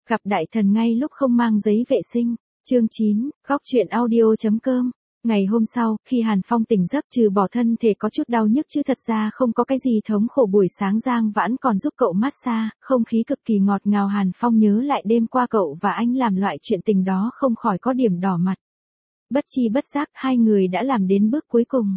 Gặp đại thần ngay lúc không mang giấy vệ sinh. Chương 9, góc truyện audio.com. Ngày hôm sau, khi Hàn Phong tỉnh giấc trừ bỏ thân thể có chút đau nhức chứ thật ra không có cái gì thống khổ, buổi sáng Giang Vãn còn giúp cậu massage, không khí cực kỳ ngọt ngào. Hàn Phong nhớ lại đêm qua cậu và anh làm loại chuyện tình đó không khỏi có điểm đỏ mặt. Bất chi bất giác hai người đã làm đến bước cuối cùng.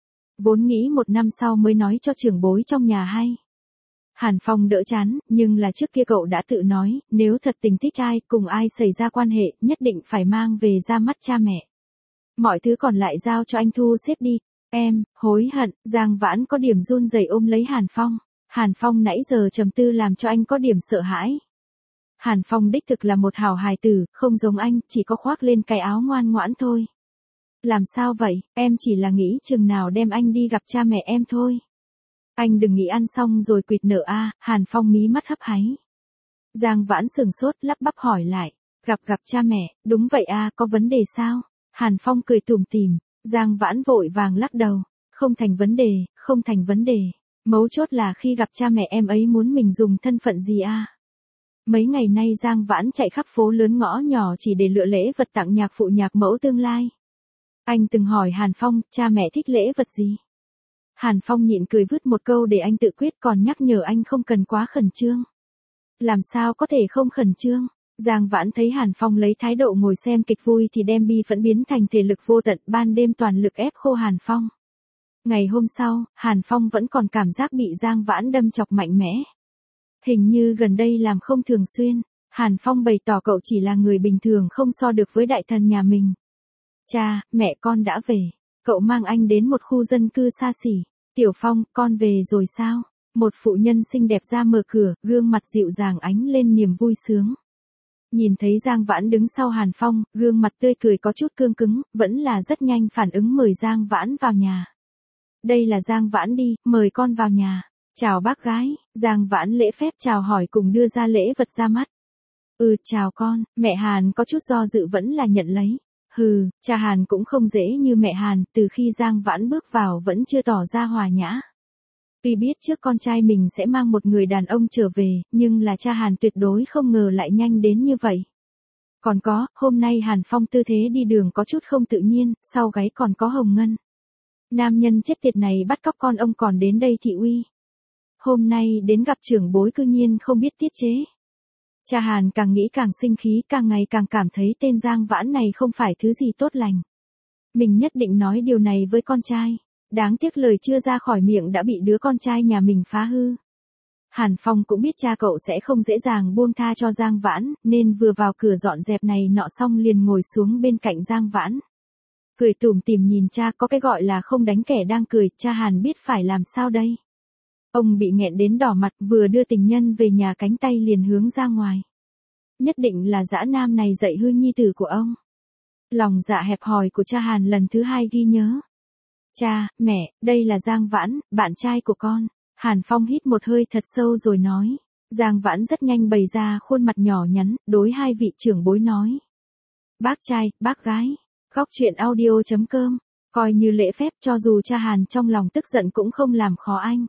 Vốn nghĩ một năm sau mới nói cho trưởng bối trong nhà hay. Hàn Phong đỡ chán, nhưng là trước kia cậu đã tự nói, nếu thật tình thích ai, cùng ai xảy ra quan hệ, nhất định phải mang về ra mắt cha mẹ. Mọi thứ còn lại giao cho anh thu xếp đi. Em, hối hận. Giang Vãn có điểm run rẩy ôm lấy Hàn Phong. Hàn Phong nãy giờ trầm tư làm cho anh có điểm sợ hãi. Hàn Phong đích thực là một hảo hài tử, không giống anh, chỉ có khoác lên cái áo ngoan ngoãn thôi. Làm sao vậy, em chỉ là nghĩ chừng nào đem anh đi gặp cha mẹ em thôi. Anh đừng nghĩ ăn xong rồi quỵt nợ a. Hàn Phong mí mắt hấp háy. Giang Vãn sừng sốt lắp bắp hỏi lại. Gặp cha mẹ, đúng vậy a, có vấn đề sao? Hàn Phong cười tủm tỉm. Giang Vãn vội vàng lắc đầu. Không thành vấn đề, không thành vấn đề. Mấu chốt là khi gặp cha mẹ em ấy muốn mình dùng thân phận gì a? Mấy ngày nay Giang Vãn chạy khắp phố lớn ngõ nhỏ chỉ để lựa lễ vật tặng nhạc phụ nhạc mẫu tương lai. Anh từng hỏi Hàn Phong, cha mẹ thích lễ vật gì? Hàn Phong nhịn cười vứt một câu để anh tự quyết, còn nhắc nhở anh không cần quá khẩn trương. Làm sao có thể không khẩn trương? Giang Vãn thấy Hàn Phong lấy thái độ ngồi xem kịch vui thì đem bi phẫn biến thành thể lực vô tận, ban đêm toàn lực ép khô Hàn Phong. Ngày hôm sau, Hàn Phong vẫn còn cảm giác bị Giang Vãn đâm chọc mạnh mẽ. Hình như gần đây làm không thường xuyên. Hàn Phong bày tỏ cậu chỉ là người bình thường không so được với đại thần nhà mình. Cha, mẹ con đã về. Cậu mang anh đến một khu dân cư xa xỉ. Tiểu Phong, con về rồi sao? Một phụ nhân xinh đẹp ra mở cửa, gương mặt dịu dàng ánh lên niềm vui sướng. Nhìn thấy Giang Vãn đứng sau Hàn Phong, gương mặt tươi cười có chút cương cứng, vẫn là rất nhanh phản ứng mời Giang Vãn vào nhà. Đây là Giang Vãn đi, mời con vào nhà. Chào bác gái. Giang Vãn lễ phép chào hỏi cùng đưa ra lễ vật ra mắt. Chào con. Mẹ Hàn có chút do dự vẫn là nhận lấy. Cha Hàn cũng không dễ như mẹ Hàn, từ khi Giang Vãn bước vào vẫn chưa tỏ ra hòa nhã. Tuy biết trước con trai mình sẽ mang một người đàn ông trở về, nhưng là cha Hàn tuyệt đối không ngờ lại nhanh đến như vậy. Còn có, hôm nay Hàn Phong tư thế đi đường có chút không tự nhiên, sau gáy còn có hồng ngân. Nam nhân chết tiệt này bắt cóc con ông còn đến đây thị uy. Hôm nay đến gặp trưởng bối cư nhiên không biết tiết chế. Cha Hàn càng nghĩ càng sinh khí, càng ngày càng cảm thấy tên Giang Vãn này không phải thứ gì tốt lành. Mình nhất định nói điều này với con trai. Đáng tiếc lời chưa ra khỏi miệng đã bị đứa con trai nhà mình phá hư. Hàn Phong cũng biết cha cậu sẽ không dễ dàng buông tha cho Giang Vãn, nên vừa vào cửa dọn dẹp này nọ xong liền ngồi xuống bên cạnh Giang Vãn. Cười tủm tỉm nhìn cha, có cái gọi là không đánh kẻ đang cười, cha Hàn biết phải làm sao đây. Ông bị nghẹn đến đỏ mặt, vừa đưa tình nhân về nhà cánh tay liền hướng ra ngoài. Nhất định là dã nam này dạy hư nhi tử của ông. Lòng dạ hẹp hòi của cha Hàn lần thứ hai ghi nhớ. Cha, mẹ, đây là Giang Vãn, bạn trai của con. Hàn Phong hít một hơi thật sâu rồi nói. Giang Vãn rất nhanh bày ra khuôn mặt nhỏ nhắn, đối hai vị trưởng bối nói. Bác trai, bác gái. Góc truyện audio.com. Coi như lễ phép, cho dù cha Hàn trong lòng tức giận cũng không làm khó anh.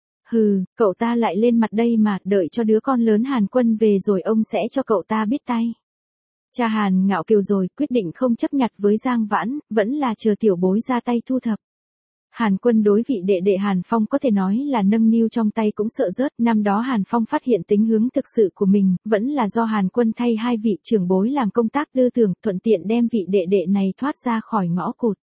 Cậu ta lại lên mặt đây mà, đợi cho đứa con lớn Hàn Quân về rồi ông sẽ cho cậu ta biết tay. Cha Hàn ngạo kiều rồi, quyết định không chấp nhặt với Giang Vãn, vẫn là chờ tiểu bối ra tay thu thập. Hàn Quân đối vị đệ đệ Hàn Phong có thể nói là nâng niu trong tay cũng sợ rớt. Năm đó Hàn Phong phát hiện tính hướng thực sự của mình, vẫn là do Hàn Quân thay hai vị trưởng bối làm công tác tư tưởng, thuận tiện đem vị đệ đệ này thoát ra khỏi ngõ cụt.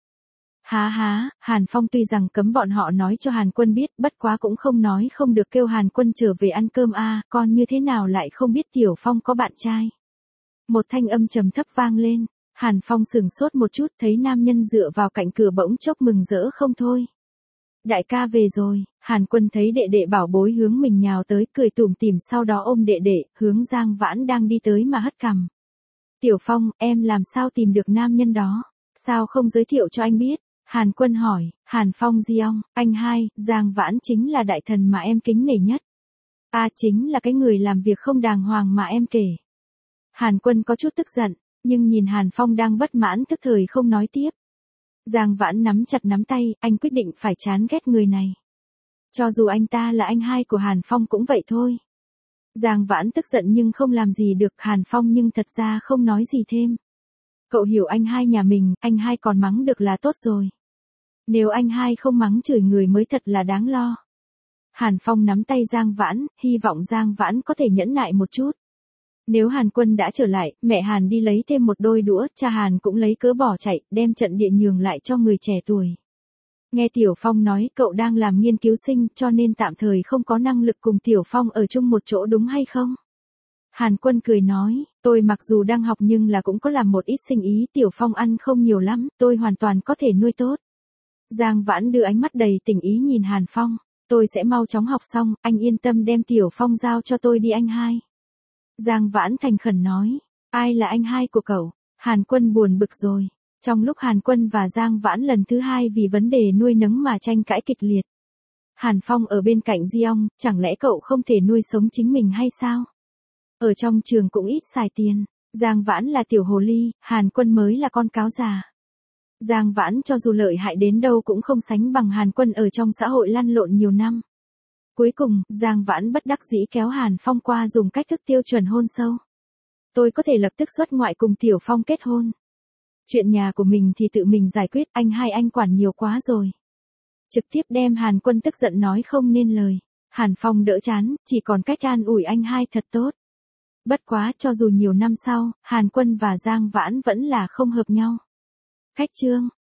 Hàn Phong tuy rằng cấm bọn họ nói cho Hàn Quân biết, bất quá cũng không nói không được kêu Hàn Quân trở về ăn cơm con như thế nào lại không biết Tiểu Phong có bạn trai. Một thanh âm trầm thấp vang lên, Hàn Phong sừng sốt một chút, thấy nam nhân dựa vào cạnh cửa bỗng chốc mừng rỡ không thôi. Đại ca về rồi. Hàn Quân thấy đệ đệ bảo bối hướng mình nhào tới, cười tủm tỉm, sau đó ôm đệ đệ, hướng Giang Vãn đang đi tới mà hất cằm. Tiểu Phong, em làm sao tìm được nam nhân đó? Sao không giới thiệu cho anh biết? Hàn Quân hỏi. Hàn Phong Giong, anh hai, Giang Vãn chính là đại thần mà em kính nể nhất. Chính là cái người làm việc không đàng hoàng mà em kể. Hàn Quân có chút tức giận, nhưng nhìn Hàn Phong đang bất mãn tức thời không nói tiếp. Giang Vãn nắm chặt nắm tay, anh quyết định phải chán ghét người này. Cho dù anh ta là anh hai của Hàn Phong cũng vậy thôi. Giang Vãn tức giận nhưng không làm gì được, Hàn Phong nhưng thật ra không nói gì thêm. Cậu hiểu anh hai nhà mình, anh hai còn mắng được là tốt rồi. Nếu anh hai không mắng chửi người mới thật là đáng lo. Hàn Phong nắm tay Giang Vãn, hy vọng Giang Vãn có thể nhẫn nại một chút. Nếu Hàn Quân đã trở lại, mẹ Hàn đi lấy thêm một đôi đũa, cha Hàn cũng lấy cớ bỏ chạy, đem trận địa nhường lại cho người trẻ tuổi. Nghe Tiểu Phong nói cậu đang làm nghiên cứu sinh cho nên tạm thời không có năng lực cùng Tiểu Phong ở chung một chỗ đúng hay không? Hàn Quân cười nói, tôi mặc dù đang học nhưng là cũng có làm một ít sinh ý, Tiểu Phong ăn không nhiều lắm, tôi hoàn toàn có thể nuôi tốt. Giang Vãn đưa ánh mắt đầy tình ý nhìn Hàn Phong, tôi sẽ mau chóng học xong, anh yên tâm đem Tiểu Phong giao cho tôi đi anh hai. Giang Vãn thành khẩn nói, ai là anh hai của cậu? Hàn Quân buồn bực rồi. Trong lúc Hàn Quân và Giang Vãn lần thứ hai vì vấn đề nuôi nấng mà tranh cãi kịch liệt. Hàn Phong ở bên cạnh Diong, chẳng lẽ cậu không thể nuôi sống chính mình hay sao? Ở trong trường cũng ít xài tiền, Giang Vãn là tiểu hồ ly, Hàn Quân mới là con cáo già. Giang Vãn cho dù lợi hại đến đâu cũng không sánh bằng Hàn Quân ở trong xã hội lăn lộn nhiều năm. Cuối cùng, Giang Vãn bất đắc dĩ kéo Hàn Phong qua dùng cách thức tiêu chuẩn hôn sâu. Tôi có thể lập tức xuất ngoại cùng Tiểu Phong kết hôn. Chuyện nhà của mình thì tự mình giải quyết, anh hai anh quản nhiều quá rồi. Trực tiếp đem Hàn Quân tức giận nói không nên lời. Hàn Phong đỡ chán, chỉ còn cách an ủi anh hai thật tốt. Bất quá cho dù nhiều năm sau, Hàn Quân và Giang Vãn vẫn là không hợp nhau. Khách chương.